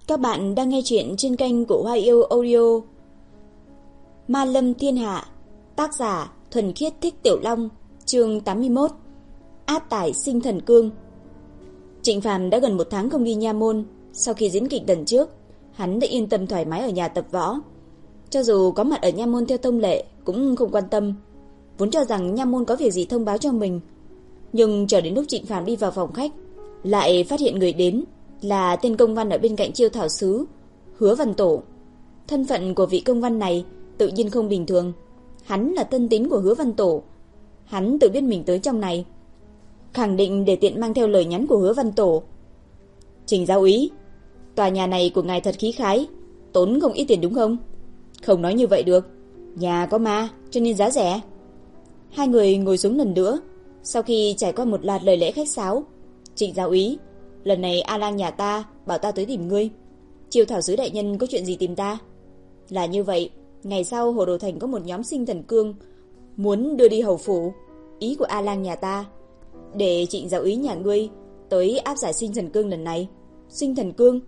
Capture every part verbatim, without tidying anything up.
Các bạn đang nghe chuyện trên kênh của Hoa Yêu Audio. Ma Lâm Thiên Hạ, tác giả Thuần Khiết Thích Tiểu Long, chương tám mươi mốt. Áp tải sinh thần cương. Trịnh Phàm đã gần một tháng không đi nha môn. Sau khi diễn kịch lần trước, hắn đã yên tâm thoải mái ở nhà tập võ. Cho dù có mặt ở nha môn theo thông lệ cũng không quan tâm, vốn cho rằng nha môn có việc gì thông báo cho mình. Nhưng chờ đến lúc Trịnh Phàm đi vào phòng khách, lại phát hiện người đến là tên công văn ở bên cạnh Chiêu Thảo Sứ, Hứa Văn Tổ. Thân phận của vị công văn này tự nhiên không bình thường. Hắn là tân tín của Hứa Văn Tổ. Hắn tự biết mình tới trong này, khẳng định để tiện mang theo lời nhắn của Hứa Văn Tổ. Trình giáo úy, tòa nhà này của ngài thật khí khái, tốn không ít tiền đúng không? Không nói như vậy được, nhà có ma cho nên giá rẻ. Hai người ngồi xuống lần nữa. Sau khi trải qua một loạt lời lẽ khách sáo, Trịnh giáo úy, lần này A Lang nhà ta bảo ta tới tìm ngươi. Chiêu Thảo Sứ đại nhân có chuyện gì tìm ta? Là như vậy, ngày sau Hồ Đồ Thành có một nhóm sinh thần cương muốn đưa đi hầu phủ. Ý của A Lang nhà ta để Trịnh giáo úy nhà ngươi tới áp giải sinh thần cương lần này. Sinh thần cương?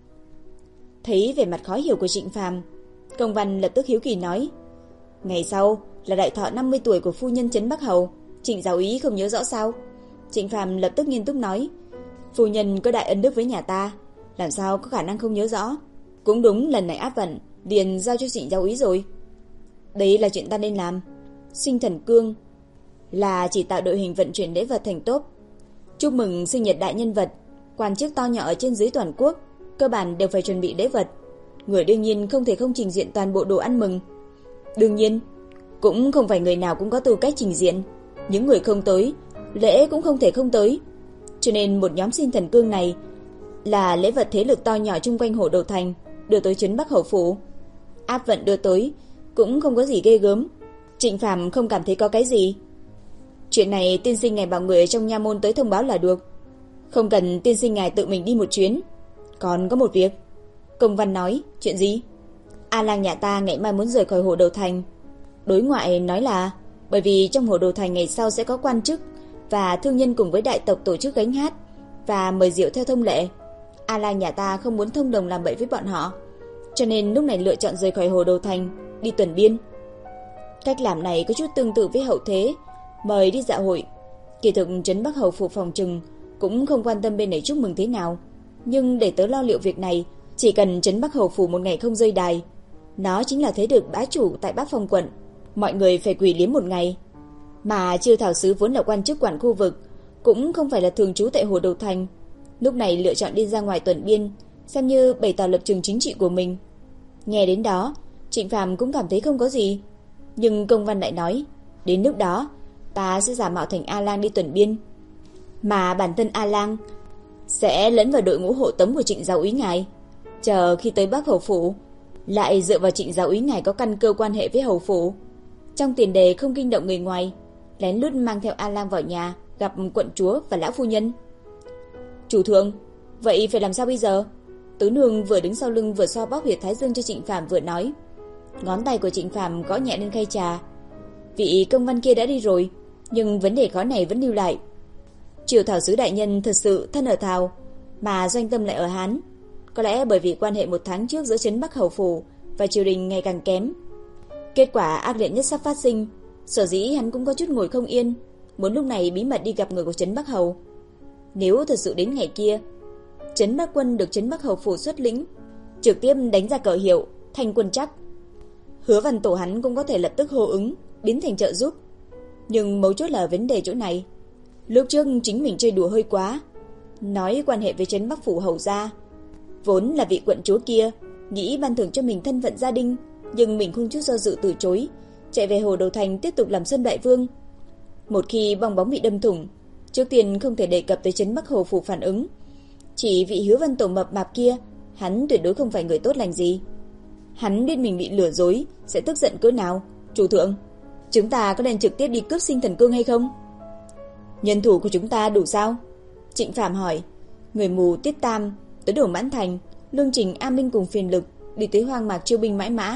Thấy vẻ mặt khó hiểu của Trịnh Phàm, công văn lập tức hiếu kỳ nói: ngày sau là đại thọ năm mươi tuổi của phu nhân Trấn Bắc Hầu, Trịnh giáo úy không nhớ rõ sao? Trịnh Phàm lập tức nghiêm túc nói: phu nhân có đại ân đức với nhà ta, làm sao có khả năng không nhớ rõ? Cũng đúng, lần này áp vận liền giao cho Trịnh giáo úy rồi. Đấy là chuyện ta nên làm. Sinh thần cương là chỉ tạo đội hình vận chuyển lễ vật thành tốt, chúc mừng sinh nhật đại nhân vật. Quan chức to nhỏ ở trên dưới toàn quốc cơ bản đều phải chuẩn bị lễ vật. Người đương nhiên không thể không trình diện toàn bộ đồ ăn mừng. Đương nhiên, cũng không phải người nào cũng có tư cách trình diện. Những người không tới, lễ cũng không thể không tới. Cho nên một nhóm sinh thần cương này là lễ vật thế lực to nhỏ chung quanh Hồ Đồ Thành đưa tới Trấn Bắc Hầu phủ. Áp vận đưa tới cũng không có gì ghê gớm. Trịnh Phàm không cảm thấy có cái gì. Chuyện này tiên sinh ngài bảo người ở trong nha môn tới thông báo là được, không cần tiên sinh ngài tự mình đi một chuyến. Còn có một việc. Công văn nói: chuyện gì? A Lang nhà ta ngày mai muốn rời khỏi Hồ Đồ Thành. Đối ngoại nói là bởi vì trong Hồ Đồ Thành ngày sau sẽ có quan chức và thương nhân cùng với đại tộc tổ chức gánh hát và mời rượu theo thông lệ. A Lang nhà ta không muốn thông đồng làm bậy với bọn họ, cho nên lúc này lựa chọn rời khỏi Hồ Đồ Thành, đi tuần biên. Cách làm này có chút tương tự với hậu thế mời đi dạ hội. Kỳ thực Trấn Bắc Hầu phủ phòng trừng cũng không quan tâm bên này chúc mừng thế nào, nhưng để tớ lo liệu việc này, chỉ cần Trấn Bắc Hầu phủ một ngày không rơi đài, nó chính là thế lực bá chủ tại Bắc Phong quận, mọi người phải quỳ liếm một ngày. Mà Chiêu Thảo Sứ vốn là quan chức quản khu vực, cũng không phải là thường trú tại Hồ Đồ Thành, lúc này lựa chọn đi ra ngoài tuần biên, xem như bày tỏ lập trường chính trị của mình. Nghe đến đó, Trịnh Phàm cũng cảm thấy không có gì, nhưng công văn lại nói: đến lúc đó ta sẽ giả mạo thành A Lang đi tuần biên, mà bản thân A Lang sẽ lẫn vào đội ngũ hộ tống của Trịnh giáo úy ngài. Chờ khi tới Bắc Hầu phủ, lại dựa vào Trịnh giáo úy ngài có căn cơ quan hệ với hầu phủ, trong tiền đề không kinh động người ngoài, lén lút mang theo A Lang vào nhà gặp quận chúa và lão phu nhân. Chủ thượng, vậy phải làm sao bây giờ? Tứ nương vừa đứng sau lưng vừa xoa bóp huyệt thái dương cho Trịnh Phàm vừa nói. Ngón tay của Trịnh Phàm gõ nhẹ lên khay trà. Vị công văn kia đã đi rồi, nhưng vấn đề khó này vẫn lưu lại. Chiêu Thảo Sứ đại nhân thật sự thân ở Thảo, mà doanh tâm lại ở Hán. Có lẽ bởi vì quan hệ một tháng trước giữa Trấn Bắc Hầu phủ và triều đình ngày càng kém, kết quả ác liệt nhất sắp phát sinh. Sở dĩ hắn cũng có chút ngồi không yên, muốn lúc này bí mật đi gặp người của Trấn Bắc Hầu. Nếu thật sự đến ngày kia, Trấn Bắc quân được Trấn Bắc Hầu phủ xuất lĩnh, trực tiếp đánh ra cờ hiệu thành quân chắc, Hứa Văn Tổ hắn cũng có thể lập tức hô ứng, biến thành trợ giúp. Nhưng mấu chốt là vấn đề chỗ này. Lúc trước chính mình chơi đùa hơi quá, nói quan hệ với Trấn Bắc phủ hầu gia, vốn là vị quận chúa kia nghĩ ban thưởng cho mình thân phận gia đình, nhưng mình không chút do dự từ chối, chạy về Hồ Đồ Thành tiếp tục làm Sơn Đại Vương. Một khi bong bóng bị đâm thủng, trước tiên không thể đề cập tới Trấn Bắc Hầu phủ phản ứng. Chỉ vị Hứa Văn Tổ mập mạp kia, hắn tuyệt đối không phải người tốt lành gì. Hắn biết mình bị lừa dối sẽ tức giận cỡ nào. Chủ thượng, chúng ta có nên trực tiếp đi cướp sinh thần cương hay không? Nhân thủ của chúng ta đủ sao? Trịnh Phàm hỏi. Người mù Tiết Tam tới Đổ Mãn Thành, Lương Trình, A Minh cùng phiền lực đi tới hoang mạc chiêu binh mãi mã.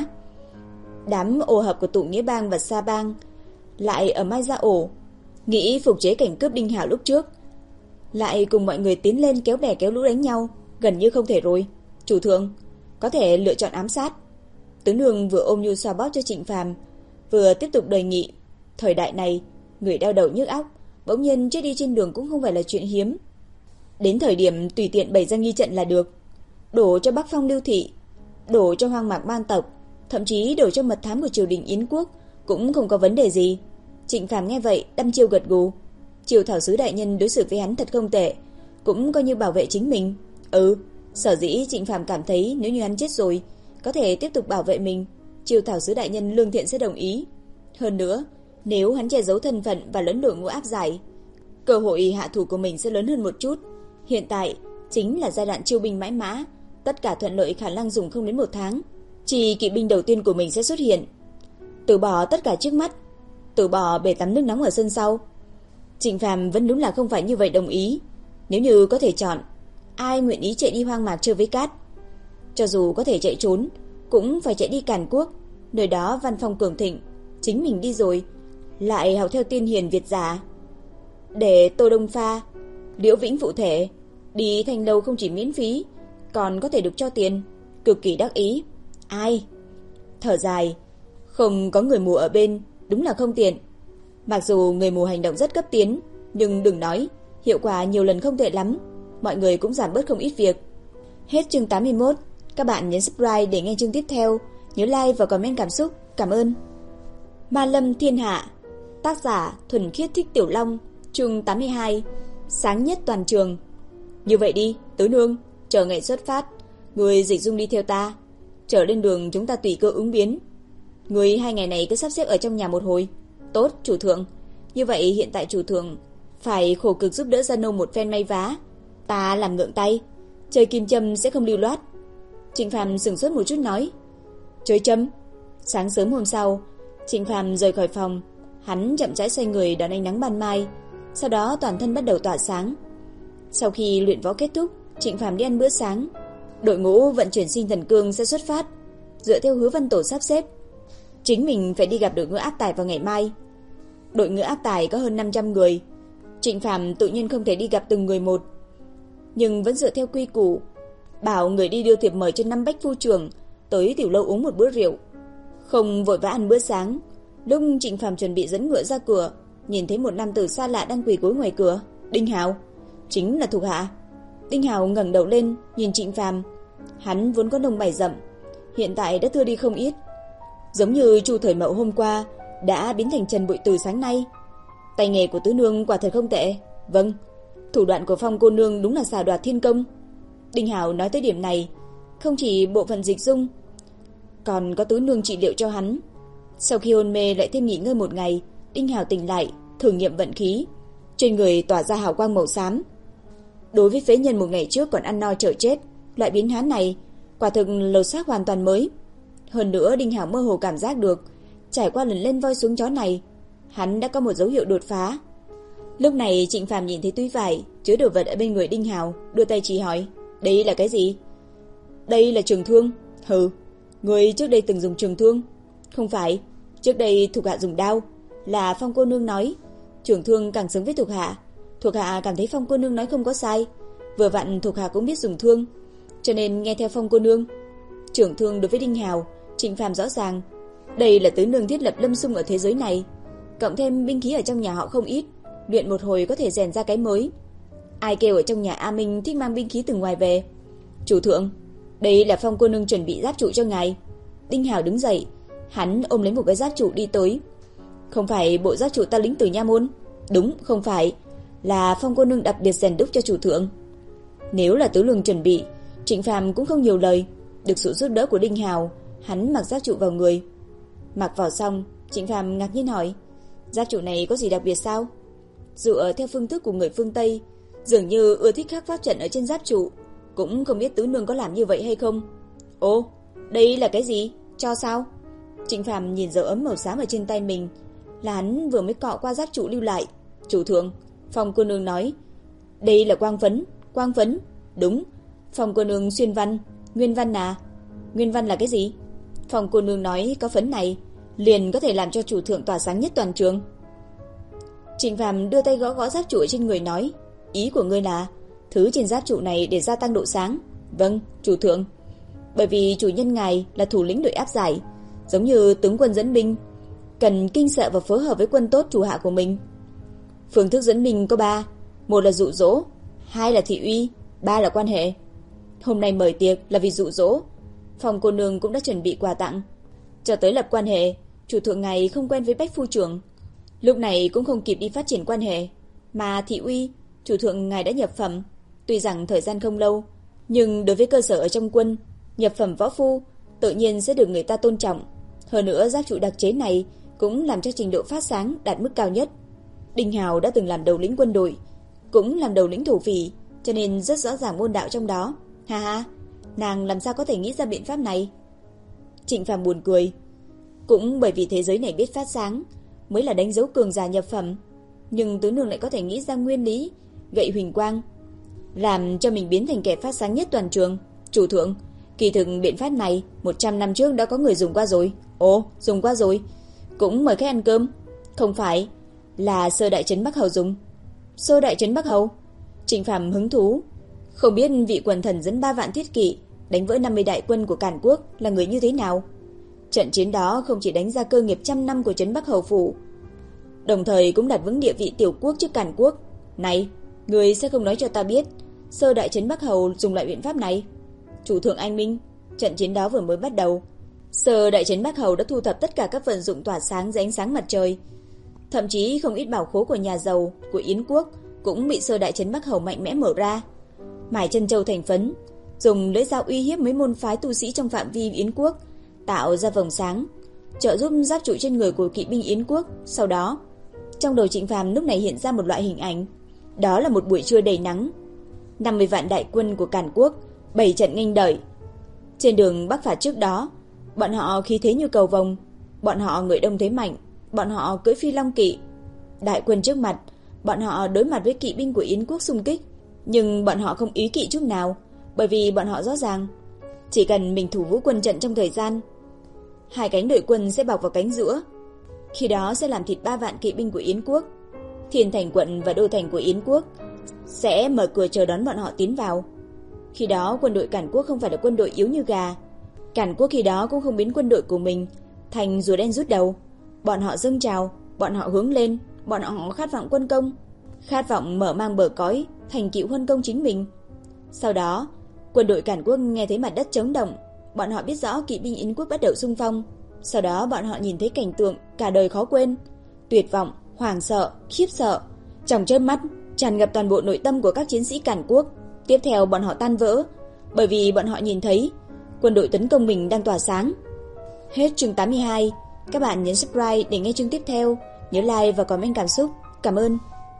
Đám ô hợp của Tụ Nghĩa Bang và Sa Bang lại ở Mai Gia Ổ, nghĩ phục chế cảnh cướp Đinh Hảo lúc trước, lại cùng mọi người tiến lên kéo bè kéo lũ đánh nhau, gần như không thể rồi. Chủ thượng, có thể lựa chọn ám sát. Tứ nương vừa ôm nhu xoa bóp cho Trịnh Phàm, vừa tiếp tục đề nghị. Thời đại này, người đau đầu nhức óc, bỗng nhiên chết đi trên đường cũng không phải là chuyện hiếm. Đến thời điểm tùy tiện bày ra nghi trận là được. Đổ cho Bắc Phong Lưu Thị, đổ cho Hoang Mạc Ban tộc, thậm chí đổ cho mật thám của triều đình Yến quốc cũng không có vấn đề gì. Trịnh Phàm nghe vậy đăm chiêu gật gù. Triều Thảo sứ đại nhân đối xử với hắn thật không tệ, cũng coi như bảo vệ chính mình. Ừ, sở dĩ Trịnh Phàm cảm thấy nếu như hắn chết rồi có thể tiếp tục bảo vệ mình, Triều Thảo sứ đại nhân lương thiện sẽ đồng ý. Hơn nữa, nếu hắn che giấu thân phận và lẫn lộn ngũ áp giải, cơ hội hạ thủ của mình sẽ lớn hơn một chút. Hiện tại chính là giai đoạn chiêu binh mãi mã, tất cả thuận lợi khả năng dùng không đến một tháng, chỉ kỵ binh đầu tiên của mình sẽ xuất hiện. Từ bỏ tất cả trước mắt, từ bỏ bể tắm nước nóng ở sân sau. Trịnh Phàm vẫn đúng là không phải như vậy đồng ý. Nếu như có thể chọn, ai nguyện ý chạy đi hoang mạc chơi với cát? Cho dù có thể chạy trốn, cũng phải chạy đi Càn Quốc, nơi đó văn phong cường thịnh. Chính mình đi rồi, lại học theo tiên hiền Việt giả. Để Tô Đông Pha, Liễu Vĩnh phụ thể, đi Thanh Lâu không chỉ miễn phí, còn có thể được cho tiền, cực kỳ đắc ý. Ai? Thở dài, không có người mù ở bên, đúng là không tiện. Mặc dù người mù hành động rất cấp tiến, nhưng đừng nói, hiệu quả nhiều lần không tệ lắm, mọi người cũng giảm bớt không ít việc. Hết chương tám mươi mốt, các bạn nhấn subscribe để nghe chương tiếp theo, nhớ like và comment cảm xúc, cảm ơn. Ma Lâm Thiên Hạ, tác giả Thuần Khiết Thích Tiểu Long, chương tám mươi hai, sáng nhất toàn trường. Như vậy đi, Tứ nương, chờ ngày xuất phát, người Dịch Dung đi theo ta, trở lên đường chúng ta tùy cơ ứng biến. Người hai ngày này cứ sắp xếp ở trong nhà một hồi. Tốt, chủ thượng. Như vậy hiện tại chủ thượng phải khổ cực giúp đỡ Gia Nô một phen may vá, ta làm ngượng tay, chơi kim châm sẽ không lưu loát. Trịnh Phàm sửng sốt một chút nói, chơi châm? Sáng sớm hôm sau, Trịnh Phàm rời khỏi phòng, hắn chậm rãi xoay người đón ánh nắng ban mai, sau đó toàn thân bắt đầu tỏa sáng. Sau khi luyện võ kết thúc, Trịnh Phàm đi ăn bữa sáng. Đội ngũ vận chuyển sinh thần cương sẽ xuất phát, dựa theo Hứa Văn Tổ sắp xếp. Chính mình phải đi gặp đội ngũ áp tài vào ngày mai. Đội ngũ áp tài có hơn năm trăm người, Trịnh Phàm tự nhiên không thể đi gặp từng người một, nhưng vẫn dựa theo quy củ, bảo người đi đưa thiệp mời cho năm bách phu trưởng tới tiểu lâu uống một bữa rượu, không vội vã ăn bữa sáng. Lúc Trịnh Phàm chuẩn bị dẫn ngựa ra cửa, nhìn thấy một nam tử xa lạ đang quỳ gối ngoài cửa. Đinh Hào, chính là thuộc hạ. Đinh Hào ngẩng đầu lên nhìn Trịnh Phàm, hắn vốn có lông mày rậm, hiện tại đã thưa đi không ít, giống như Chu Thời Mậu hôm qua đã biến thành Trần Bụi từ sáng nay. Tay nghề của Tứ nương quả thật không tệ. Vâng, thủ đoạn của Phong cô nương đúng là xà đoạt thiên công. Đinh Hào nói tới điểm này, không chỉ bộ phận Dịch Dung, còn có Tứ nương trị liệu cho hắn. Sau khi hôn mê lại thêm nghỉ ngơi một ngày, Đinh Hào tỉnh lại, thử nghiệm vận khí, trên người tỏa ra hào quang màu xám. Đối với phế nhân một ngày trước còn ăn no chờ chết, loại biến hóa này quả thực lột xác hoàn toàn mới. Hơn nữa Đinh Hào mơ hồ cảm giác được, trải qua lần lên voi xuống chó này, hắn đã có một dấu hiệu đột phá. Lúc này Trịnh Phàm nhìn thấy túi vải chứa đồ vật ở bên người Đinh Hào, đưa tay chỉ hỏi, đây là cái gì? Đây là trường thương. Hừ, người trước đây từng dùng trường thương? Không phải, trước đây thuộc hạ dùng đao. Là Phong cô nương nói, trường thương càng xứng với thuộc hạ. Thuộc hạ cảm thấy Phong cô nương nói không có sai, vừa vặn thuộc hạ cũng biết dùng thương, cho nên nghe theo Phong cô nương. Trường thương đối với Đinh Hào, Trịnh Phàm rõ ràng, đây là Tứ nương thiết lập lâm xung ở thế giới này, cộng thêm binh khí ở trong nhà họ không ít, luyện một hồi có thể rèn ra cái mới. Ai kêu ở trong nhà A Minh thích mang binh khí từ ngoài về? Chủ thượng, đây là Phong cô nương chuẩn bị giáp trụ cho ngài. Đinh Hào đứng dậy, hắn ôm lấy một cái giáp trụ đi tới. Không phải bộ giáp trụ ta lính từ nha môn? Đúng, không phải, là Phong cô nương đặc biệt rèn đúc cho chủ thượng. Nếu là Tứ nương chuẩn bị, Trịnh Phàm cũng không nhiều lời, được sự giúp đỡ của Đinh Hào, hắn mặc giáp trụ vào người. Mặc vào xong, Trịnh Phàm ngạc nhiên hỏi, giáp trụ này có gì đặc biệt sao? Dựa theo phương thức của người phương Tây, dường như ưa thích khắc pháp trận ở trên giáp trụ, cũng không biết Tứ nương có làm như vậy hay không. Ồ, đây là cái gì? Cho sao? Trịnh Phàm nhìn dấu ấm màu xám ở trên tay mình, là hắn vừa mới cọ qua giáp trụ lưu lại. Chủ thượng, Phong cô nương nói, đây là quang phấn. Quang phấn? Đúng, Phong cô nương xuyên văn, nguyên văn à? Nguyên văn là cái gì? Phong cô nương nói có phấn này liền có thể làm cho chủ thượng tỏa sáng nhất toàn trường. Trịnh Phàm đưa tay gõ gõ giáp trụ trên người nói, ý của ngươi là thứ trên giáp trụ này để gia tăng độ sáng? Vâng, chủ thượng. Bởi vì chủ nhân ngài là thủ lĩnh đội áp giải, giống như tướng quân dẫn binh, cần kinh sợ và phối hợp với quân tốt chủ hạ của mình. Phương thức dẫn binh có ba, một là dụ dỗ, hai là thị uy, ba là quan hệ. Hôm nay mời tiệc là vì dụ dỗ, phòng cô nương cũng đã chuẩn bị quà tặng. Cho tới lập quan hệ, chủ thượng ngài không quen với bách phu trưởng, lúc này cũng không kịp đi phát triển quan hệ. Mà thị uy, chủ thượng ngài đã nhập phẩm, tuy rằng thời gian không lâu, nhưng đối với cơ sở ở trong quân, nhập phẩm võ phu tự nhiên sẽ được người ta tôn trọng. Hơn nữa giáp trụ đặc chế này cũng làm cho trình độ phát sáng đạt mức cao nhất. Đinh Hào đã từng làm đầu lĩnh quân đội, cũng làm đầu lĩnh thổ phỉ, cho nên rất rõ ràng môn đạo trong đó. Ha ha, nàng làm sao có thể nghĩ ra biện pháp này? Trịnh Phàm buồn cười. Cũng bởi vì thế giới này biết phát sáng mới là đánh dấu cường giả nhập phẩm, nhưng tứ nương lại có thể nghĩ ra nguyên lý gậy huỳnh quang, làm cho mình biến thành kẻ phát sáng nhất toàn trường. Chủ thượng, kỳ thực biện pháp này một trăm năm trước đã có người dùng qua rồi. Ồ, dùng qua rồi? Cũng mời khách ăn cơm. Không phải là Sơ Đại Trấn Bắc Hầu dùng? Sơ Đại Trấn Bắc Hầu? Trịnh Phàm hứng thú. Không biết vị quần thần dẫn ba vạn thiết kỵ đánh vỡ năm mươi đại quân của Càn Quốc là người như thế nào? Trận chiến đó không chỉ đánh ra cơ nghiệp trăm năm của Trấn Bắc Hầu phủ, đồng thời cũng đặt vững địa vị tiểu quốc trước Càn Quốc. Này, người sẽ không nói cho ta biết Sơ Đại Trấn Bắc Hầu dùng loại biện pháp này? Chủ thượng anh minh, trận chiến đó vừa mới bắt đầu, Sơ Đại Trấn Bắc Hầu đã thu thập tất cả các vận dụng tỏa sáng dưới ánh sáng mặt trời. Thậm chí không ít bảo khố của nhà giàu của Yến quốc cũng bị Sơ Đại Trấn Bắc Hầu mạnh mẽ mở ra, mài chân châu thành phấn, dùng lưỡi dao uy hiếp mấy môn phái tu sĩ trong phạm vi Yến quốc, tạo ra vầng sáng, trợ giúp giáp trụ trên người của kỵ binh Yến quốc. Sau đó, trong đầu Trịnh Phàm lúc này hiện ra một loại hình ảnh, đó là một buổi trưa đầy nắng, năm mươi vạn đại quân của Càn Quốc bảy trận nghênh đợi. Trên đường bắc phạt trước đó, bọn họ khí thế như cầu vồng, bọn họ người đông thế mạnh, bọn họ cưỡi phi long kỵ. Đại quân trước mặt, bọn họ đối mặt với kỵ binh của Yến quốc xung kích, nhưng bọn họ không ý kỵ chút nào, bởi vì bọn họ rõ ràng, chỉ cần mình thủ vũ quân trận trong thời gian, hai cánh đội quân sẽ bọc vào cánh giữa, khi đó sẽ làm thịt ba vạn kỵ binh của Yến quốc. Thiên Thành quận và đô thành của Yến quốc sẽ mở cửa chờ đón bọn họ tiến vào. Khi đó quân đội Càn Quốc không phải là quân đội yếu như gà. Càn Quốc khi đó cũng không biến quân đội của mình thành rùa đen rút đầu. Bọn họ dâng trào, bọn họ hướng lên, bọn họ khát vọng quân công, khát vọng mở mang bờ cõi, thành tựu huân công chính mình. Sau đó, quân đội Càn Quốc nghe thấy mặt đất chấn động, bọn họ biết rõ kỵ binh Yến quốc bắt đầu xung phong. Sau đó bọn họ nhìn thấy cảnh tượng cả đời khó quên, tuyệt vọng, hoảng sợ, khiếp sợ, trong chớp mắt tràn ngập toàn bộ nội tâm của các chiến sĩ Càn Quốc. Tiếp theo bọn họ tan vỡ, bởi vì bọn họ nhìn thấy quân đội tấn công mình đang tỏa sáng. Hết chương tám mươi hai. Các bạn nhấn subscribe để nghe chương tiếp theo, nhớ like và comment cảm xúc. Cảm ơn.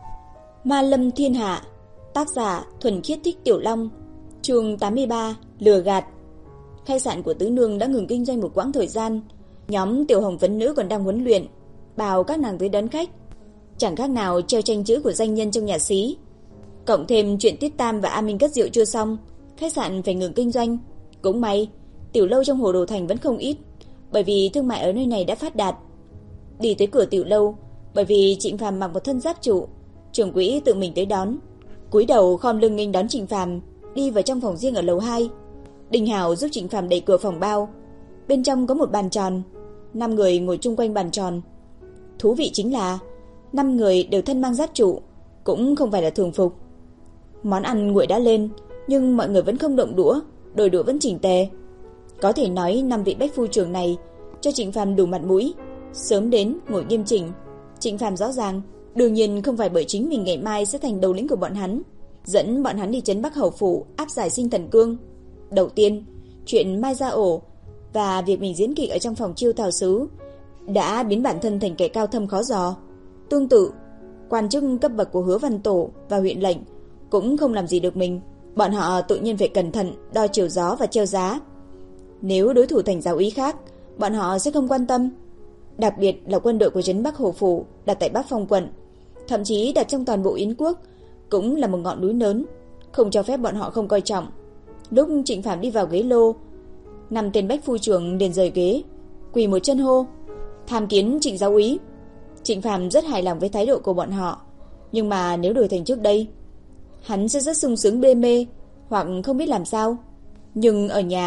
Ma Lâm Thiên Hạ, tác giả Thuần Khiết Thích Tiểu Long, chương tám mươi ba, lừa gạt. Khách sạn của tứ nương đã ngừng kinh doanh một quãng thời gian, nhóm Tiểu Hồng Vấn Nữ còn đang huấn luyện, bảo các nàng tới đón khách, chẳng khác nào treo tranh chữ của danh nhân trong nhà xí. Cộng thêm chuyện Tiết Tam và A Minh cất rượu chưa xong, khách sạn phải ngừng kinh doanh. Cũng may, tiểu lâu trong Hồ Đồ Thành vẫn không ít, bởi vì thương mại ở nơi này đã phát đạt. Đi tới cửa tiểu lâu, bởi vì Trịnh Phàm mặc một thân giáp trụ, trưởng quỹ tự mình tới đón, cúi đầu khom lưng nghênh đón Trịnh Phàm đi vào trong phòng riêng ở lầu hai. Đinh Hào giúp Trịnh Phàm đẩy cửa phòng bao. Bên trong có một bàn tròn, năm người ngồi chung quanh bàn tròn. Thú vị chính là năm người đều thân mang giáp trụ, cũng không phải là thường phục. Món ăn nguội đã lên, nhưng mọi người vẫn không động đũa, đôi đũa vẫn chỉnh tề. Có thể nói năm vị bách phu trưởng này cho Trịnh Phàm đủ mặt mũi, sớm đến ngồi nghiêm chỉnh. Trịnh Phàm rõ ràng, đương nhiên không phải bởi chính mình ngày mai sẽ thành đầu lĩnh của bọn hắn, dẫn bọn hắn đi trấn Bắc Hầu phủ áp giải Sinh Thần Cương. Đầu tiên, chuyện Mai Gia Ổ và việc mình diễn kịch ở trong phòng chiêu thảo sứ đã biến bản thân thành kẻ cao thâm khó dò. Tương tự, quan chức cấp bậc của Hứa Văn Tổ và huyện lệnh cũng không làm gì được mình. Bọn họ tự nhiên phải cẩn thận đo chiều gió và treo giá. Nếu đối thủ thành giáo úy khác, bọn họ sẽ không quan tâm. Đặc biệt là quân đội của trấn Bắc Hầu phủ đặt tại Bắc Phong quận, thậm chí đặt trong toàn bộ Yến quốc, cũng là một ngọn núi lớn, không cho phép bọn họ không coi trọng. Lúc Trịnh Phàm đi vào ghế lô, năm tên bách phu trưởng liền rời ghế, quỳ một chân hô: "Tham kiến Trịnh giáo úy." Trịnh Phàm rất hài lòng với thái độ của bọn họ, nhưng mà nếu đổi thành trước đây, hắn sẽ rất sung sướng bê mê hoặc không biết làm sao. Nhưng ở nhà,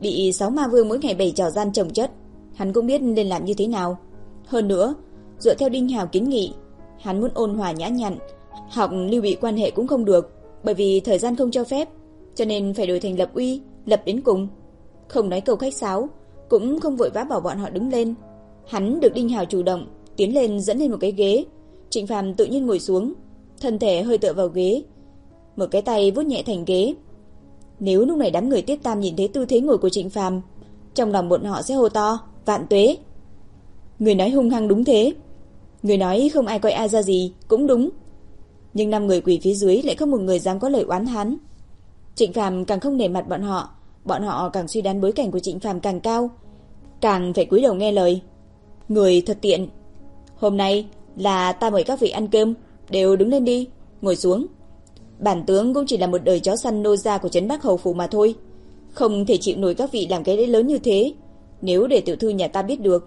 Bị sáu ma vương mỗi ngày bày trò gian chồng chất, hắn cũng biết nên làm như thế nào. Hơn nữa, dựa theo Đinh Hào kiến nghị, hắn muốn ôn hòa nhã nhặn, học lưu bị quan hệ cũng không được, bởi vì thời gian không cho phép, cho nên phải đổi thành lập uy, lập đến cùng. Không nói câu khách sáo, cũng không vội vã bảo bọn họ đứng lên. Hắn được Đinh Hào chủ động tiến lên dẫn lên một cái ghế. Trịnh Phàm tự nhiên ngồi xuống, thân thể hơi tựa vào ghế, một cái tay vuốt nhẹ thành ghế. Nếu lúc này đám người Tiết Tam nhìn thấy tư thế ngồi của Trịnh Phàm, trong lòng bọn họ sẽ hô to vạn tuế. Người nói hung hăng đúng thế, người nói không ai coi ai ra gì cũng đúng. Nhưng năm người quỳ phía dưới lại không một người dám có lời oán hắn. Trịnh Phàm càng không nể mặt bọn họ, bọn họ càng suy đoán bối cảnh của Trịnh Phàm càng cao, càng phải cúi đầu nghe lời. Người thật tiện. Hôm nay là ta mời các vị ăn cơm, đều đứng lên đi, ngồi xuống. Bản tướng cũng chỉ là một đời chó săn nô gia của trấn Bắc Hầu phủ mà thôi, không thể chịu nổi các vị làm cái lễ lớn như thế. Nếu để tiểu thư nhà ta biết được,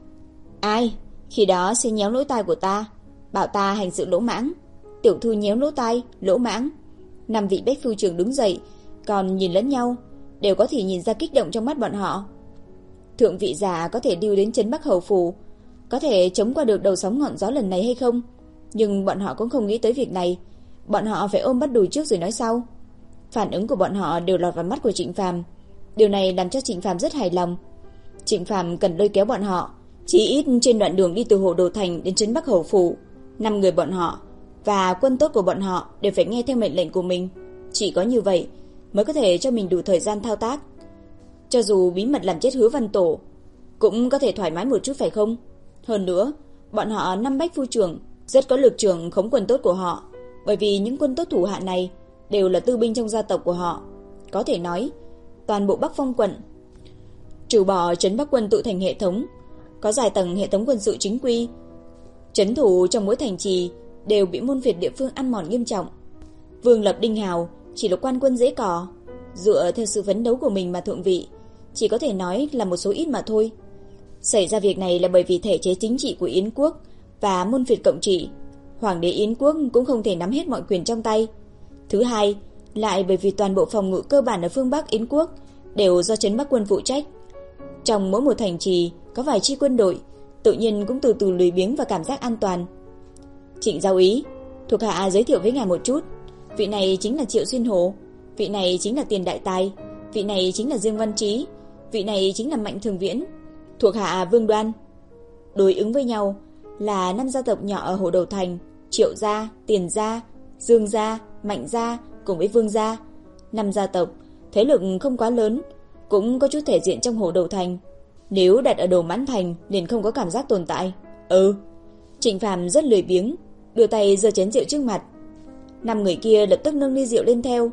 ai khi đó sẽ nhéo lỗ tai của ta, bảo ta hành sự lỗ mãng. Tiểu thư nhéo lỗ tai, lỗ mãng. Năm vị bách phu trưởng đứng dậy, còn nhìn lẫn nhau, đều có thể nhìn ra kích động trong mắt bọn họ. Thượng vị giả có thể điêu đến trấn Bắc Hầu phủ, có thể chống qua được đầu sóng ngọn gió lần này hay không? Nhưng bọn họ cũng không nghĩ tới việc này. Bọn họ phải ôm bắt đùi trước rồi nói sau. Phản ứng của bọn họ đều lọt vào mắt của Trịnh Phàm. Điều này làm cho Trịnh Phàm rất hài lòng. Trịnh Phàm cần lôi kéo bọn họ, chỉ ít trên đoạn đường đi từ Hồ Đồ Thành đến trấn Bắc Hầu phủ, năm người bọn họ và quân tốt của bọn họ đều phải nghe theo mệnh lệnh của mình. Chỉ có như vậy mới có thể cho mình đủ thời gian thao tác. Cho dù bí mật làm chết Hứa Văn Tổ, cũng có thể thoải mái một chút phải không? Hơn nữa, bọn họ năm bách phu trưởng rất có lực trưởng khống quân tốt của họ, bởi vì những quân tốt thủ hạ này đều là tư binh trong gia tộc của họ. Có thể nói, toàn bộ Bắc Phong quận, trừ bỏ trấn Bắc quân tự thành hệ thống, có vài tầng hệ thống quân sự chính quy, trấn thủ trong mỗi thành trì đều bị môn phiệt địa phương ăn mòn nghiêm trọng. Vương Lập Đinh Hào chỉ là quan quân dễ cỏ, dựa theo sự phấn đấu của mình mà thượng vị, chỉ có thể nói là một số ít mà thôi. Xảy ra việc này là bởi vì thể chế chính trị của Yến quốc và môn phiệt cộng trị, Hoàng đế Yến quốc cũng không thể nắm hết mọi quyền trong tay. Thứ hai, lại bởi vì toàn bộ phòng ngự cơ bản ở phương Bắc Yến quốc đều do trấn Bắc quân phụ trách. Trong mỗi một thành trì có vài chi quân đội, tự nhiên cũng từ từ lười biếng và cảm giác an toàn. Trịnh Giao Ý, thuộc hạ giới thiệu với ngài một chút. Vị này chính là Triệu Xuyên Hồ, vị này chính là Tiền Đại Tài, vị này chính là Dương Văn Trí, vị này chính là Mạnh Thường Viễn, thuộc hạ Vương Đoan. Đối ứng với nhau là năm gia tộc nhỏ ở Hồ Đầu Thành: Triệu gia, Tiền gia, Dương gia, Mạnh gia cùng với Vương gia. Năm gia tộc, thế lực không quá lớn, cũng có chút thể diện trong Hồ Đầu Thành. Nếu đặt ở Đồ Mãn Thành liền không có cảm giác tồn tại. Ừ. Trịnh Phàm rất lười biếng, đưa tay giơ chén rượu trước mặt. Năm người kia lập tức nâng ly rượu lên theo.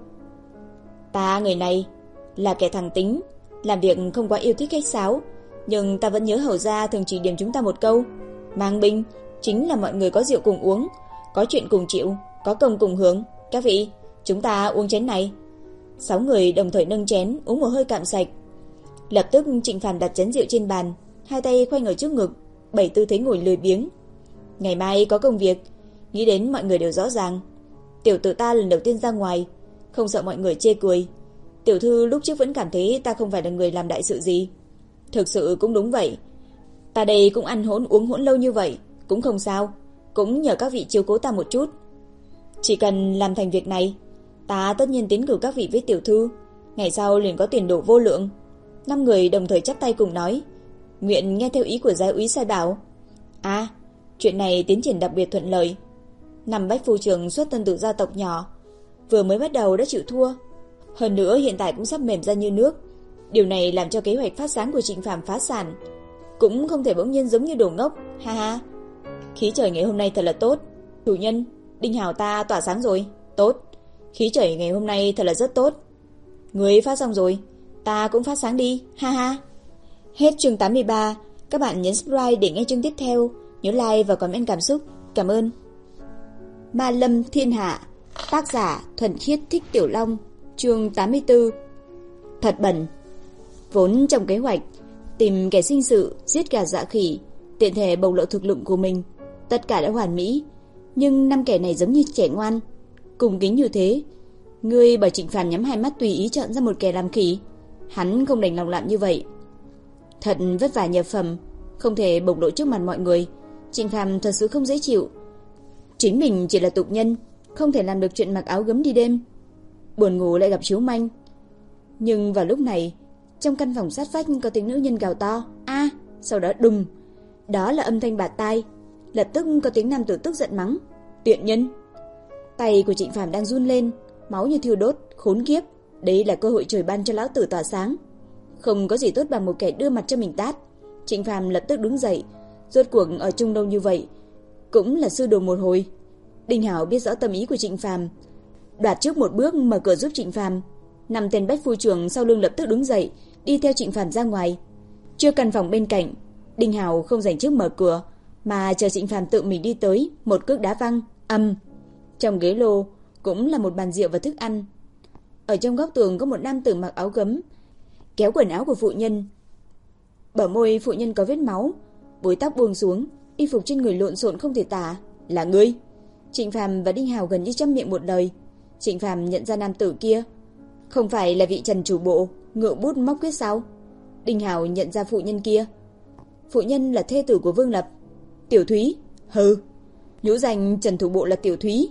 Ta người này là kẻ thẳng tính, làm việc không quá yêu thích khách sáo, nhưng ta vẫn nhớ hầu gia thường chỉ điểm chúng ta một câu: mang binh chính là mọi người có rượu cùng uống, có chuyện cùng chịu, có công cùng hưởng. Các vị, chúng ta uống chén này. Sáu người đồng thời nâng chén uống một hơi cạn sạch. Lập tức Trịnh Phàm đặt chén rượu trên bàn, hai tay khoanh ở trước ngực, bày tư thế ngồi lười biếng. Ngày mai có công việc, nghĩ đến mọi người đều rõ ràng. Tiểu tử ta lần đầu tiên ra ngoài, không sợ mọi người chê cười. Tiểu thư lúc trước vẫn cảm thấy ta không phải là người làm đại sự gì. Thực sự cũng đúng vậy. Ta đây cũng ăn hỗn uống hỗn lâu như vậy, cũng không sao, cũng nhờ các vị chiếu cố ta một chút. Chỉ cần làm thành việc này, ta tất nhiên tiến cử các vị với tiểu thư, ngày sau liền có tiền đồ vô lượng. Năm người đồng thời chắp tay cùng nói: nguyện nghe theo ý của gia úy sai bảo. À, chuyện này tiến triển đặc biệt thuận lợi. Năm bách phu trưởng xuất thân từ gia tộc nhỏ, vừa mới bắt đầu đã chịu thua, hơn nữa hiện tại cũng sắp mềm ra như nước. Điều này làm cho kế hoạch phát sáng của Trịnh Phàm phá sản. Cũng không thể bỗng nhiên giống như đồ ngốc, ha ha. Khí trời ngày hôm nay thật là tốt. Chủ nhân, Đinh Hào ta tỏa sáng rồi. Tốt. Khí trời ngày hôm nay thật là rất tốt. Người phát xong rồi, ta cũng phát sáng đi, ha ha. Hết chương tám mươi ba. Các bạn nhấn subscribe để nghe chương tiếp theo. Nhớ like và comment cảm xúc. Cảm ơn. Ma Lâm Thiên Hạ, tác giả Thuần Khiết Thích Tiểu Long, chương tám mươi tư. Thật bẩn. Vốn trong kế hoạch tìm kẻ sinh sự giết gà dọa khỉ, tiện thể bộc lộ thực lực của mình, tất cả đã hoàn mỹ. Nhưng năm kẻ này giống như trẻ ngoan, cùng kính như thế. Ngươi bảo Trịnh Phàm nhắm hai mắt tùy ý chọn ra một kẻ làm khỉ, Hắn không đành lòng làm như vậy. Thật vất vả nhập phẩm, không thể bộc lộ trước mặt mọi người. Trịnh Phàm thật sự không dễ chịu. Chính mình chỉ là tục nhân, không thể làm được chuyện mặc áo gấm đi đêm. Buồn ngủ lại gặp chiếu manh. Nhưng vào lúc này, trong căn phòng sát vách có tiếng nữ nhân gào to a, sau đó đùng, đó là âm thanh bạt tai. Lập tức có tiếng nam tử tức giận mắng: tiện nhân. Tay của Trịnh Phàm đang run lên, máu như thiêu đốt, khốn kiếp. Đấy là cơ hội trời ban cho lão tử tỏa sáng. Không có gì tốt bằng một kẻ đưa mặt cho mình tát. Trịnh Phàm lập tức đứng dậy. Rốt cuộc ở chung lâu như vậy, cũng là sư đồ một hồi. Đinh Hảo biết rõ tâm ý của Trịnh Phàm, đoạt trước một bước mở cửa giúp Trịnh Phàm. Năm tên bách phu trưởng sau lưng lập tức đứng dậy, đi theo Trịnh Phàm ra ngoài. Chưa căn phòng bên cạnh, Đinh Hảo không dành trước mở cửa, mà chờ Trịnh Phàm tự mình đi tới, một cước đá văng, ầm. Trong ghế lô cũng là một bàn rượu và thức ăn. Ở trong góc tường có một nam tử mặc áo gấm, kéo quần áo của phụ nhân. Bờ môi phụ nhân có vết máu, búi tóc buông xuống, y phục trên người lộn xộn không thể tả. Là ngươi? Trịnh Phàm và Đinh Hào gần như chăm miệng một lời. Trịnh Phàm nhận ra nam tử kia, không phải là vị Trần chủ bộ ngự bút móc quyết sao? Đinh Hào nhận ra phụ nhân kia, phụ nhân là thê tử của Vương Lập. Tiểu Thúy? Hừ, nhũ danh Trần thủ bộ là Tiểu Thúy.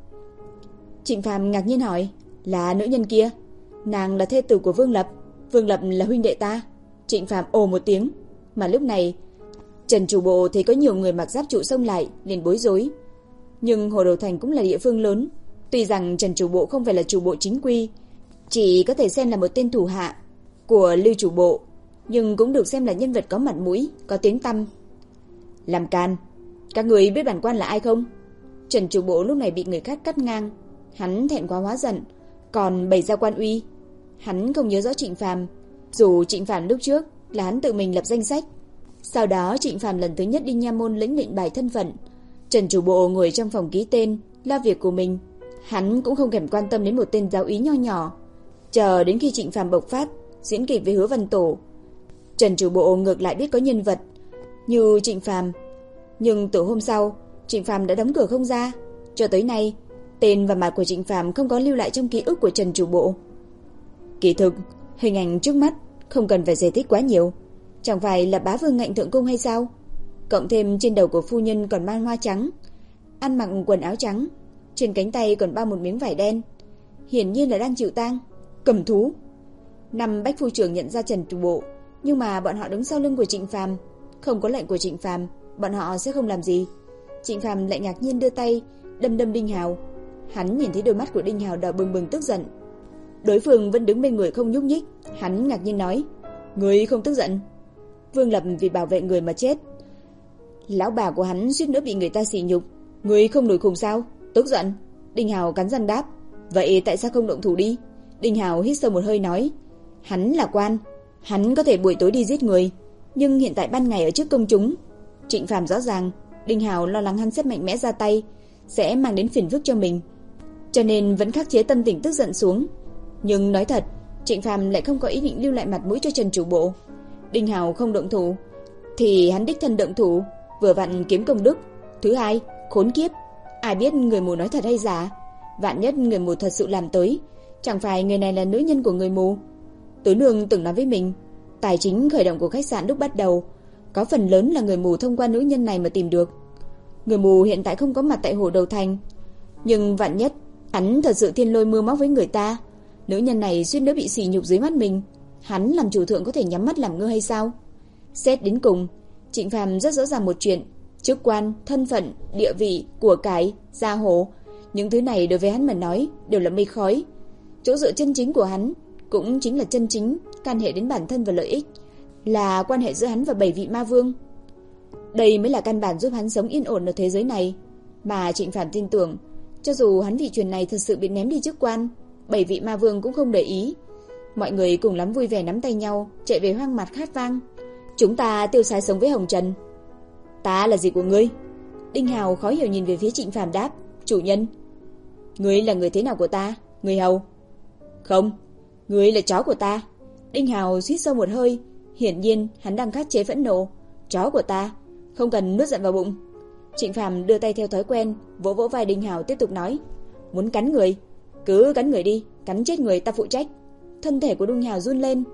Trịnh Phàm ngạc nhiên hỏi, là nữ nhân kia? Nàng là thê tử của Vương Lập, Vương Lập là huynh đệ ta. Trịnh Phàm ồ một tiếng, mà lúc này Trần chủ bộ thấy có nhiều người mặc giáp trụ xông lại, liền bối rối. Nhưng Hồ Đầu Thành cũng là địa phương lớn, tuy rằng Trần chủ bộ không phải là chủ bộ chính quy, chỉ có thể xem là một tên thủ hạ của Lưu chủ bộ, nhưng cũng được xem là nhân vật có mặt mũi, có tiếng tăm. Làm can, các người biết bản quan là ai không? Trần chủ bộ lúc này bị người khác cắt ngang, hắn thẹn quá hóa giận, còn bày ra quan uy. Hắn không nhớ rõ Trịnh Phàm, dù Trịnh Phàm lúc trước là hắn tự mình lập danh sách. Sau đó Trịnh Phàm lần thứ nhất đi nha môn lĩnh lệnh bài thân phận. Trần chủ bộ ngồi trong phòng ký tên, lo việc của mình. Hắn cũng không thèm quan tâm đến một tên giáo úy nho nhỏ. Chờ đến khi Trịnh Phàm bộc phát diễn kịch với Hứa Văn Tổ, Trần chủ bộ ngược lại biết có nhân vật như Trịnh Phàm. Nhưng từ hôm sau, Trịnh Phàm đã đóng cửa không ra. Cho tới nay, tên và mặt của Trịnh Phàm không có lưu lại trong ký ức của Trần chủ bộ. Kỳ thực, hình ảnh trước mắt không cần phải giải thích quá nhiều. Chẳng phải là bá vương ngạnh thượng cung hay sao? Cộng thêm trên đầu của phu nhân còn mang hoa trắng, ăn mặc quần áo trắng, trên cánh tay còn bao một miếng vải đen, hiển nhiên là đang chịu tang. Cầm thú. Năm bách phu trưởng nhận ra Trần chủ bộ, nhưng mà bọn họ đứng sau lưng của Trịnh Phàm, không có lệnh của Trịnh Phàm, bọn họ sẽ không làm gì. Trịnh Phàm lại ngạc nhiên đưa tay đâm đâm Đinh Hào. Hắn nhìn thấy đôi mắt của Đinh Hào đỏ bừng bừng tức giận. Đối phương vẫn đứng bên người không nhúc nhích. Hắn ngạc nhiên nói, ngươi không tức giận? Vương Lập vì bảo vệ người mà chết, lão bà của hắn suýt nữa bị người ta sỉ nhục, ngươi không nổi khùng sao? Tức giận? Đinh Hào cắn răng đáp, vậy tại sao không động thủ đi? Đinh Hào hít sâu một hơi nói, hắn là quan, hắn có thể buổi tối đi giết người, nhưng hiện tại ban ngày ở trước công chúng. Trịnh Phàm rõ ràng Đinh Hào lo lắng hắn sẽ mạnh mẽ ra tay sẽ mang đến phiền phức cho mình, cho nên vẫn khắc chế tâm tình tức giận xuống. Nhưng nói thật, Trịnh Phàm lại không có ý định lưu lại mặt mũi cho Trần chủ bộ. Đinh Hào không động thủ thì hắn đích thân động thủ, vừa vặn kiếm công đức. Thứ hai, khốn kiếp, ai biết người mù nói thật hay giả? Vạn nhất người mù thật sự làm tới, chẳng phải người này là nữ nhân của người mù? Tứ nương từng nói với mình, tài chính khởi động của khách sạn lúc bắt đầu có phần lớn là người mù thông qua nữ nhân này mà tìm được. Người mù hiện tại không có mặt tại Hồ Đầu Thành, nhưng vạn nhất hắn thật sự thiên lôi mưa móc với người ta, nữ nhân này suýt nữa bị sỉ nhục dưới mắt mình, hắn làm chủ thượng có thể nhắm mắt làm ngơ hay sao? Xét đến cùng, Trịnh Phàm rất rõ ràng một chuyện, chức quan, thân phận, địa vị, của cải, gia hộ, những thứ này đối với hắn mà nói đều là mây khói. Chỗ dựa chân chính của hắn cũng chính là chân chính can hệ đến bản thân và lợi ích, là quan hệ giữa hắn và bảy vị ma vương. Đây mới là căn bản giúp hắn sống yên ổn ở thế giới này. Mà Trịnh Phàm tin tưởng, cho dù hắn vị truyền này thật sự bị ném đi chức quan, bảy vị ma vương cũng không để ý. Mọi người cùng lắm vui vẻ nắm tay nhau chạy về hoang mạc khát vang. Chúng ta tiêu sái sống với Hồng Trần. Ta là gì của ngươi? Đinh Hào khó hiểu nhìn về phía Trịnh Phàm đáp, chủ nhân. Ngươi là người thế nào của ta? Người hầu? Không, ngươi là chó của ta. Đinh Hào hít sâu một hơi, hiển nhiên hắn đang khắc chế phẫn nộ. Chó của ta, không cần nuốt giận vào bụng. Trịnh Phàm đưa tay theo thói quen vỗ vỗ vai Đinh Hào, tiếp tục nói, muốn cắn người cứ cắn người đi, cắn chết người ta phụ trách. Thân thể của Đinh Hào run lên,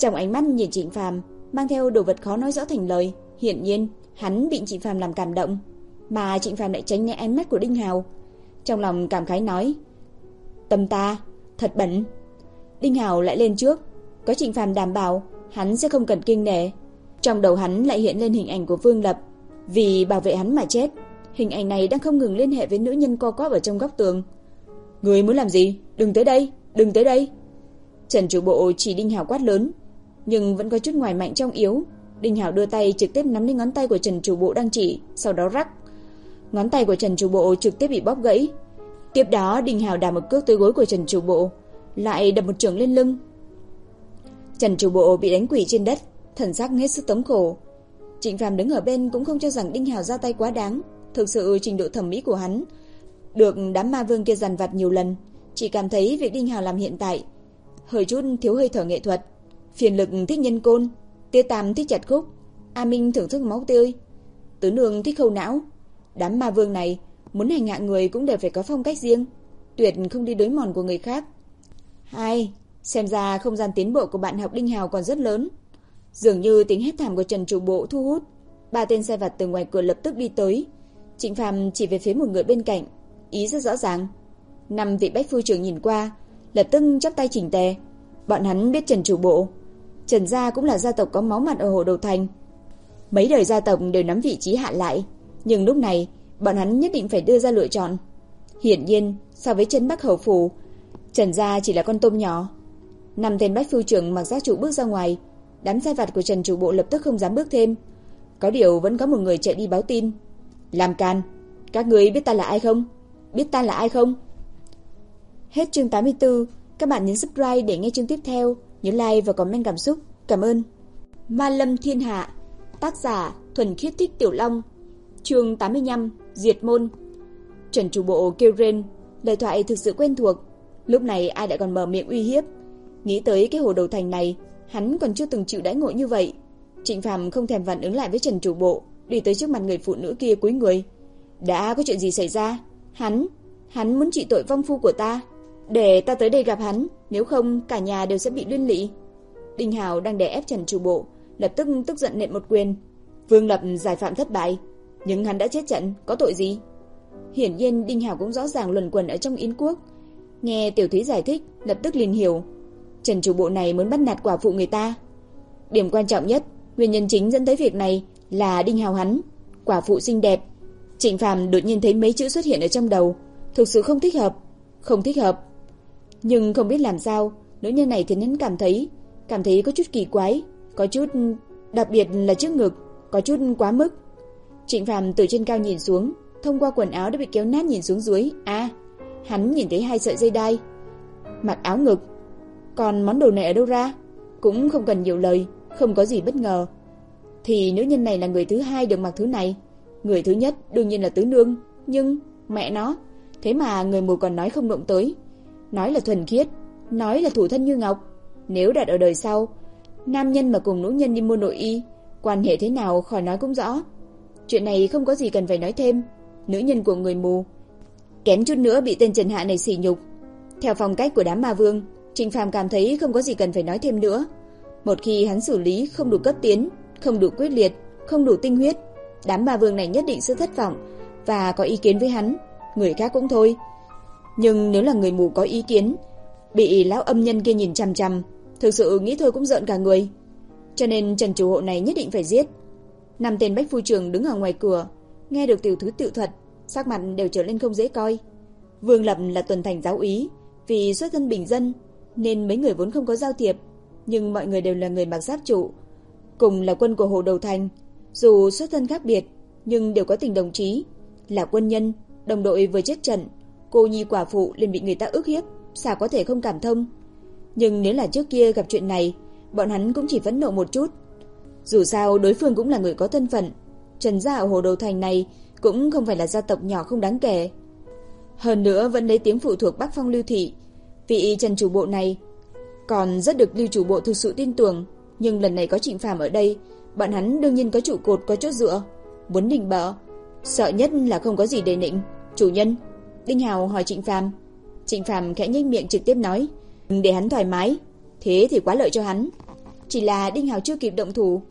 Trong ánh mắt nhìn Trịnh Phàm mang theo đồ vật khó nói rõ thành lời. Hiển nhiên hắn bị Trịnh Phàm làm cảm động, mà Trịnh Phàm lại tránh né ánh mắt của Đinh Hào. Trong lòng cảm khái nói: tâm ta thật bẩn. Đinh Hào lại lên trước, có Trịnh Phàm đảm bảo hắn sẽ không cần kiêng nể. Trong đầu hắn lại hiện lên hình ảnh của Vương Lập vì bảo vệ hắn mà chết. Hình ảnh này đang không ngừng liên hệ với nữ nhân co quắp ở trong góc tường. Người muốn làm gì? Đừng tới đây, đừng tới đây. Trần chủ bộ chỉ Đinh Hào quát lớn, nhưng vẫn có chút ngoài mạnh trong yếu. Đinh Hào đưa tay trực tiếp nắm lấy ngón tay của Trần chủ bộ đang chỉ, sau đó rắc. Ngón tay của Trần chủ bộ trực tiếp bị bóp gãy. Tiếp đó Đinh Hào đạp một cước tới gối của Trần chủ bộ, lại đập một chưởng lên lưng. Trần chủ bộ bị đánh quỳ trên đất, thần sắc hết sức tống khổ. Trịnh Phàm đứng ở bên cũng không cho rằng Đinh Hào ra tay quá đáng. Thực sự trình độ thẩm mỹ của hắn được đám ma vương kia dằn vặt nhiều lần, chỉ cảm thấy việc Đinh Hào làm hiện tại hơi chút thiếu hơi thở nghệ thuật. Phiền Lực thích nhân côn, Tiêu Tam thích chặt khúc, A Minh thưởng thức máu tươi, Tứ Nương thích khâu não. Đám ma vương này muốn hành hạ người cũng đều phải có phong cách riêng, tuyệt không đi đối mòn của người khác. Hai, xem ra không gian tiến bộ của bạn học Đinh Hào còn rất lớn. Dường như tiếng hét thảm của Trần chủ bộ thu hút ba tên sai vặt từ ngoài cửa lập tức đi tới. Trịnh Phàm chỉ về phía một người bên cạnh, ý rất rõ ràng. Năm vị bách phu trưởng nhìn qua, lập tức chắp tay chỉnh tề. Bọn hắn biết Trần chủ bộ, Trần gia cũng là gia tộc có máu mặt ở Hồ Đầu Thành. Mấy đời gia tộc đều nắm vị trí hạ lại, nhưng lúc này bọn hắn nhất định phải đưa ra lựa chọn. Hiển nhiên, so với Trấn Bắc Hầu phủ, Trần gia chỉ là con tôm nhỏ. Năm tên bách phu trưởng mặc giáp trụ bước ra ngoài, đám sai vặt của Trần chủ bộ lập tức không dám bước thêm. Có điều vẫn có một người chạy đi báo tin. Làm can, các người biết ta là ai không? Biết ta là ai không? Hết chương tám mươi tư. Các bạn nhấn subscribe để nghe chương tiếp theo. Nhớ like và comment cảm xúc. Cảm ơn. Ma Lâm Thiên Hạ. Tác giả Thuần Khiết Thích Tiểu Long. Chương tám mươi lăm. Diệt môn. Trần chủ bộ kêu rên, lời thoại thực sự quen thuộc. Lúc này ai lại còn mở miệng uy hiếp. Nghĩ tới cái Hồ Đầu Thành này, hắn còn chưa từng chịu đãi ngộ như vậy. Trịnh Phàm không thèm phản ứng lại với Trần chủ bộ, đi tới trước mặt người phụ nữ kia cúi người. Đã có chuyện gì xảy ra? Hắn, hắn muốn trị tội vong phu của ta. Để ta tới đây gặp hắn, nếu không cả nhà đều sẽ bị liên lụy. Đinh Hào đang đè ép Trần chủ bộ, lập tức tức giận nện một quyền. Vương Lập giải phạm thất bại, nhưng hắn đã chết trận, có tội gì? Hiển nhiên Đinh Hào cũng rõ ràng luẩn quẩn ở trong yến quốc. Nghe Tiểu Thúy giải thích, lập tức liền hiểu. Trần chủ bộ này muốn bắt nạt quả phụ người ta. Điểm quan trọng nhất, nguyên nhân chính dẫn tới việc này là Đinh Hào hắn, quả phụ xinh đẹp. Trịnh Phàm đột nhiên thấy mấy chữ xuất hiện ở trong đầu, thực sự không thích hợp, không thích hợp. Nhưng không biết làm sao, nữ nhân này thì hắn cảm thấy, cảm thấy có chút kỳ quái, có chút, đặc biệt là trước ngực, có chút quá mức. Trịnh Phàm từ trên cao nhìn xuống, thông qua quần áo đã bị kéo nát nhìn xuống dưới, à, hắn nhìn thấy hai sợi dây đai, mặc áo ngực. Còn món đồ này ở đâu ra? Cũng không cần nhiều lời, không có gì bất ngờ. Thì nữ nhân này là người thứ hai được mặc thứ này. Người thứ nhất đương nhiên là Tứ Nương, nhưng mẹ nó, thế mà người mù còn nói không động tới. Nói là thuần khiết, nói là thủ thân như ngọc. Nếu đặt ở đời sau, nam nhân mà cùng nữ nhân đi mua nội y, quan hệ thế nào khỏi nói cũng rõ. Chuyện này không có gì cần phải nói thêm. Nữ nhân của người mù kém chút nữa bị tên Trần Hạ này sỉ nhục. Theo phong cách của đám ma vương, Trịnh Phàm cảm thấy không có gì cần phải nói thêm nữa. Một khi hắn xử lý không đủ cấp tiến, không đủ quyết liệt, không đủ tinh huyết, đám ma vương này nhất định sẽ thất vọng và có ý kiến với hắn. Người khác cũng thôi. Nhưng nếu là người mù có ý kiến, bị lão âm nhân kia nhìn chằm chằm, thực sự nghĩ thôi cũng giận cả người. Cho nên Trần chủ hộ này nhất định phải giết. Năm tên bách phu trưởng đứng ở ngoài cửa, nghe được tiểu thứ tự thuật, sắc mặt đều trở lên không dễ coi. Vương Lập là tuần thành giáo úy, vì xuất thân bình dân nên mấy người vốn không có giao thiệp, nhưng mọi người đều là người mặc giáp trụ, cùng là quân của Hồ Đầu Thành, dù xuất thân khác biệt nhưng đều có tình đồng chí, là quân nhân, đồng đội vừa chết trận, cô nhi quả phụ liền bị người ta ức hiếp, sao có thể không cảm thông. Nhưng nếu là trước kia gặp chuyện này, bọn hắn cũng chỉ phẫn nộ một chút. Dù sao đối phương cũng là người có thân phận, Trần gia ở Hồ Đầu Thành này cũng không phải là gia tộc nhỏ không đáng kể. Hơn nữa vẫn lấy tiếng phụ thuộc Bắc Phong Lưu Thị, vị Trần chủ bộ này còn rất được Lưu chủ bộ thực sự tin tưởng. Nhưng lần này có Trịnh Phàm ở đây, bọn hắn đương nhiên có trụ cột, có chỗ dựa. Muốn định bỡ, sợ nhất là không có gì để nịnh. Chủ nhân, Đinh Hào hỏi Trịnh Phàm. Trịnh Phàm khẽ nhếch miệng trực tiếp nói, để hắn thoải mái, thế thì quá lợi cho hắn. chỉ là Đinh Hào chưa kịp động thủ.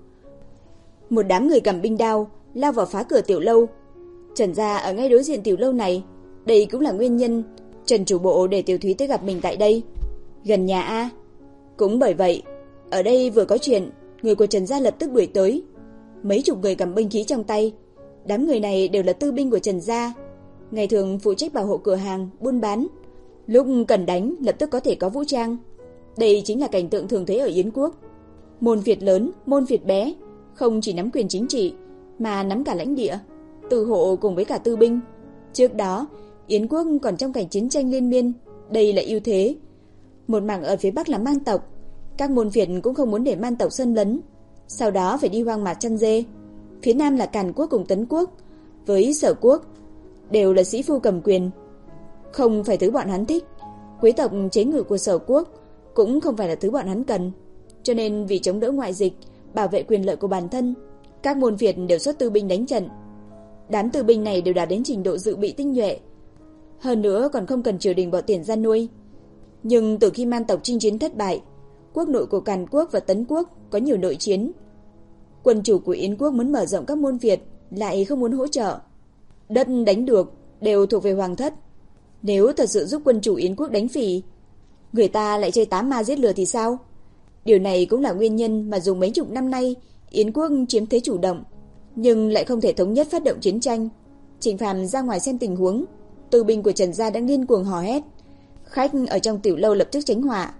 Một đám người cầm binh đao lao vào phá cửa tiểu lâu. Trần gia ở ngay đối diện tiểu lâu này, đây cũng là nguyên nhân Trần chủ bộ để Tiểu Thúy tới gặp mình tại đây. Gần nhà a. Cũng bởi vậy, ở đây vừa có chuyện, người của Trần gia lập tức đuổi tới. Mấy chục người cầm binh khí trong tay. Đám người này đều là tư binh của Trần gia, ngày thường phụ trách bảo hộ cửa hàng, buôn bán. Lúc cần đánh lập tức có thể có vũ trang. Đây chính là cảnh tượng thường thấy ở Yến quốc. Môn phiệt lớn, môn phiệt bé, không chỉ nắm quyền chính trị mà nắm cả lãnh địa, tư hộ cùng với cả tư binh. Trước đó, Yến quốc còn trong cảnh chiến tranh liên miên, đây là ưu thế. Một mảng ở phía bắc là Man tộc, các môn phiệt cũng không muốn để Man tộc xâm lấn, sau đó phải đi hoang mạc chăn dê. Phía nam là Càn quốc cùng Tấn quốc với Sở quốc, đều là sĩ phu cầm quyền, không phải thứ bọn hắn thích. Quý tộc chế ngự của Sở quốc cũng không phải là thứ bọn hắn cần. Cho nên vì chống đỡ ngoại dịch, bảo vệ quyền lợi của bản thân, các môn phiệt đều xuất tư binh đánh trận. Đám tư binh này đều đạt đến trình độ dự bị tinh nhuệ, hơn nữa còn không cần triều đình bỏ tiền ra nuôi. Nhưng từ khi Man tộc chinh chiến thất bại, quốc nội của Càn quốc và Tấn quốc có nhiều nội chiến. Quân chủ của Yến quốc muốn mở rộng các môn phiệt, lại không muốn hỗ trợ. Đất đánh được đều thuộc về hoàng thất. Nếu thật sự giúp quân chủ Yến quốc đánh phỉ, người ta lại chơi tám ma giết lừa thì sao? Điều này cũng là nguyên nhân mà dùng mấy chục năm nay Yến quốc chiếm thế chủ động, nhưng lại không thể thống nhất phát động chiến tranh. Trịnh Phàm ra ngoài xem tình huống, tư binh của Trần gia đang điên cuồng hò hét. Khách ở trong tiểu lâu lập tức tránh họa.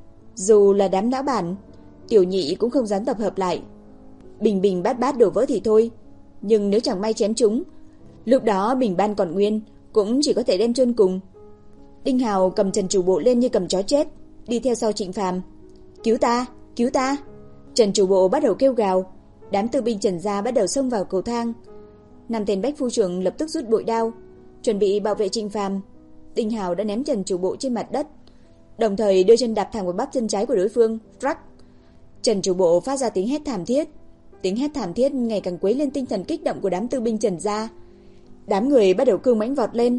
Dù là đám lão bản, tiểu nhị cũng không dám tập hợp lại. Bình bình bát bát đổ vỡ thì thôi, nhưng nếu chẳng may chém chúng, lúc đó bình ban còn nguyên cũng chỉ có thể đem chôn cùng. Đinh Hào cầm Trần chủ bộ lên như cầm chó chết, đi theo sau Trịnh Phàm. Cứu ta, cứu ta! Trần chủ bộ bắt đầu kêu gào. Đám tư binh Trần gia bắt đầu xông vào cầu thang. Năm tên bách phu trưởng lập tức rút bội đao, chuẩn bị bảo vệ Trịnh Phàm. Đinh Hào đã ném Trần chủ bộ trên mặt đất, đồng thời đưa chân đạp thẳng vào bắp chân trái của đối phương. Rắc! Trần chủ bộ phát ra tiếng hét thảm thiết. Tiếng hét thảm thiết ngày càng quấy lên tinh thần kích động của đám tư binh Trần gia. Đám người bắt đầu cương mãnh vọt lên.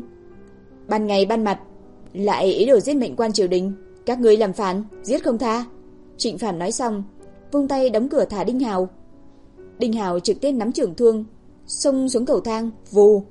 Ban ngày ban mặt lại ý đồ giết mệnh quan triều đình, các ngươi làm phản, giết không tha. Trịnh Phàm nói xong, vung tay đóng cửa thả Đinh Hào. Đinh Hào trực tiếp nắm trường thương, xông xuống cầu thang. Vù!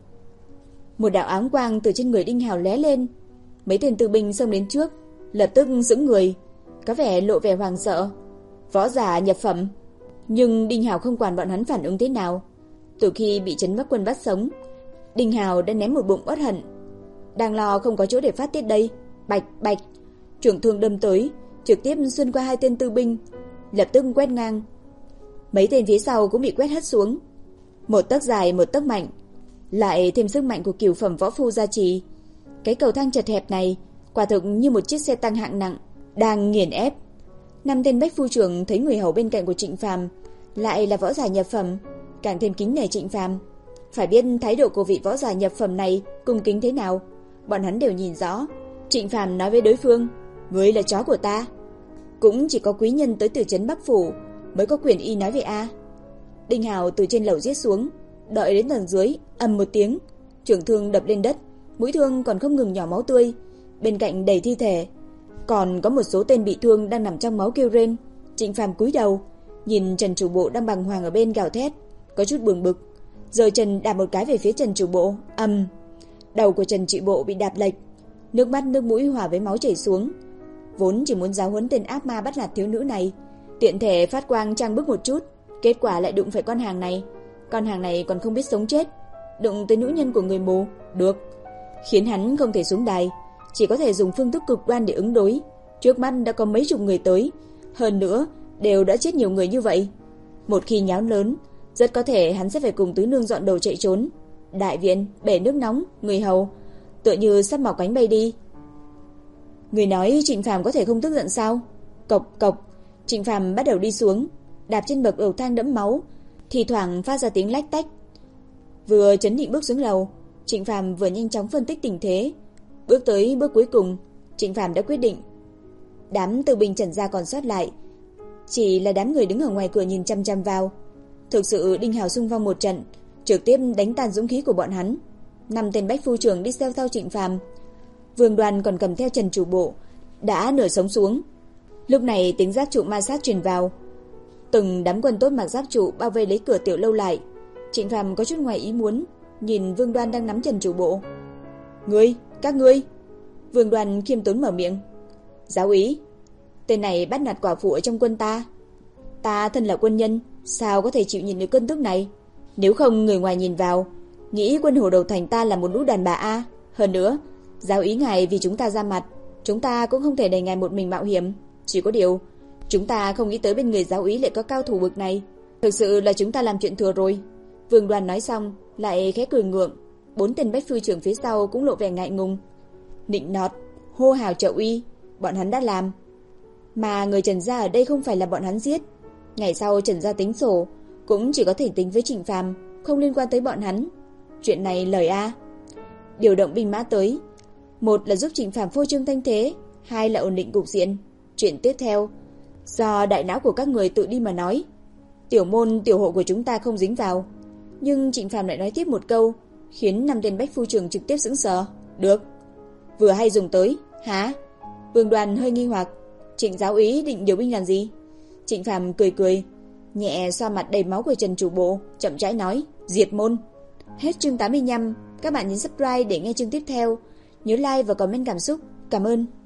Một đạo áng quang từ trên người Đinh Hào lóe lên. Mấy tên tư binh xông đến trước, lập tức sững người, có vẻ lộ vẻ hoảng sợ. Võ giả nhập phẩm. Nhưng Đinh Hào không quản bọn hắn phản ứng thế nào. Từ khi bị Trấn Bắc quân bắt sống, Đinh Hào đã ném một bụng uất hận. Đang lo không có chỗ để phát tiết đây. Bạch bạch, trường thương đâm tới, trực tiếp xuyên qua hai tên tư binh, lập tức quét ngang. Mấy tên phía sau cũng bị quét hất xuống. Một tấc dài một tấc mạnh, lại thêm sức mạnh của cửu phẩm võ phu gia trì. Cái cầu thang chật hẹp này quả thực như một chiếc xe tăng hạng nặng đang nghiền ép. Năm tên bách phu trưởng thấy người hầu bên cạnh của Trịnh Phàm lại là võ giả nhập phẩm, càng thêm kính nể Trịnh Phàm. Phải biết thái độ của vị võ giả nhập phẩm này cung kính thế nào, bọn hắn đều nhìn rõ. Trịnh Phàm nói với đối phương, ngươi là chó của ta. Cũng chỉ có quý nhân tới từ trấn Bắc phủ mới có quyền y nói về a. Đinh Hào từ trên lầu giết xuống, đợi đến tầng dưới, ầm một tiếng, trường thương đập lên đất, mũi thương còn không ngừng nhỏ máu tươi, bên cạnh đầy thi thể, còn có một số tên bị thương đang nằm trong máu kêu rên. Trịnh Phàm cúi đầu, nhìn Trần chủ bộ đang bàng hoàng ở bên gào thét, có chút buồn bực, rồi Trần đạp một cái về phía Trần chủ bộ, ầm. Đầu của Trần trị bộ bị đạp lệch, nước mắt nước mũi hòa với máu chảy xuống. Vốn chỉ muốn giáo huấn tên ác ma bắt nạt thiếu nữ này, tiện thể phát quang trang bức một chút, kết quả lại đụng phải con hàng này. Con hàng này còn không biết sống chết, đụng tới nữ nhân của người mù, được, khiến hắn không thể xuống đài, chỉ có thể dùng phương thức cực đoan để ứng đối. Trước mắt đã có mấy chục người tới, hơn nữa đều đã chết nhiều người như vậy. Một khi nháo lớn, rất có thể hắn sẽ phải cùng tứ nương dọn đầu chạy trốn. Đại viện, bể nước nóng, người hầu tựa như sắp mọc cánh bay đi. Người nói Trịnh Phàm có thể không tức giận sao? Cộc cộc, Trịnh Phàm bắt đầu đi xuống, đạp trên bậc cầu thang đẫm máu, thì thoảng phát ra tiếng lách tách. Vừa chấn định bước xuống lầu, Trịnh Phàm vừa nhanh chóng phân tích tình thế. Bước tới bước cuối cùng, Trịnh Phàm đã quyết định. Đám tư binh Trần gia còn sót lại chỉ là đám người đứng ở ngoài cửa nhìn chăm chăm vào. Thực sự Đinh Hào xung phong một trận, trực tiếp đánh tan dũng khí của bọn hắn. Năm tên bách phu trưởng đi theo sau Trịnh Phàm, Vương Đoàn còn cầm theo Trần chủ bộ, đã nửa sống xuống. Lúc này tiếng giác trụ ma sát truyền vào, Từng đám quân tốt mặc giáp trụ bao vây lấy cửa tiểu lâu lại. Trịnh Phàm có chút ngoài ý muốn, nhìn Vương Đoan đang nắm Trần chủ bộ. Ngươi, các ngươi. Vương Đoan khiêm tốn mở miệng. Giáo úy, tên này bắt nạt quả phụ ở trong quân ta. Ta thân là quân nhân, sao có thể chịu nhìn được cơn tức này? Nếu không người ngoài nhìn vào, nghĩ quân hồ đầu thành ta là một lũ đàn bà a. Hơn nữa, giáo úy ngài vì chúng ta ra mặt, chúng ta cũng không thể để ngài một mình mạo hiểm. Chỉ có điều, chúng ta không nghĩ tới bên người giáo úy lại có cao thủ bực này. Thực sự là chúng ta làm chuyện thừa rồi. Vương Đoan nói xong, lại khẽ cười ngượng. Bốn tên bách phu trưởng phía sau cũng lộ vẻ ngại ngùng. Nịnh nọt, hô hào trợ uy, bọn hắn đã làm. Mà người Trần gia ở đây không phải là bọn hắn giết. Ngày sau Trần gia tính sổ, cũng chỉ có thể tính với Trịnh Phàm, không liên quan tới bọn hắn. Chuyện này lời a. Điều động binh mã tới, một là giúp Trịnh Phàm phô trương thanh thế, hai là ổn định cục diện. Chuyện tiếp theo, do đại não của các người tự đi mà nói. Tiểu môn tiểu hộ của chúng ta không dính vào. Nhưng Trịnh Phàm lại nói tiếp một câu, khiến năm tên bách phu trưởng trực tiếp sững sờ. Được. Vừa hay dùng tới, hả? Vương Đoan hơi nghi hoặc. Trịnh giáo úy định điều binh làm gì? Trịnh Phàm cười cười, nhẹ xoa mặt đầy máu của Trần chủ bộ, chậm rãi nói, diệt môn. Hết chương tám mươi lăm, các bạn nhấn subscribe để nghe chương tiếp theo. Nhớ like và comment cảm xúc. Cảm ơn.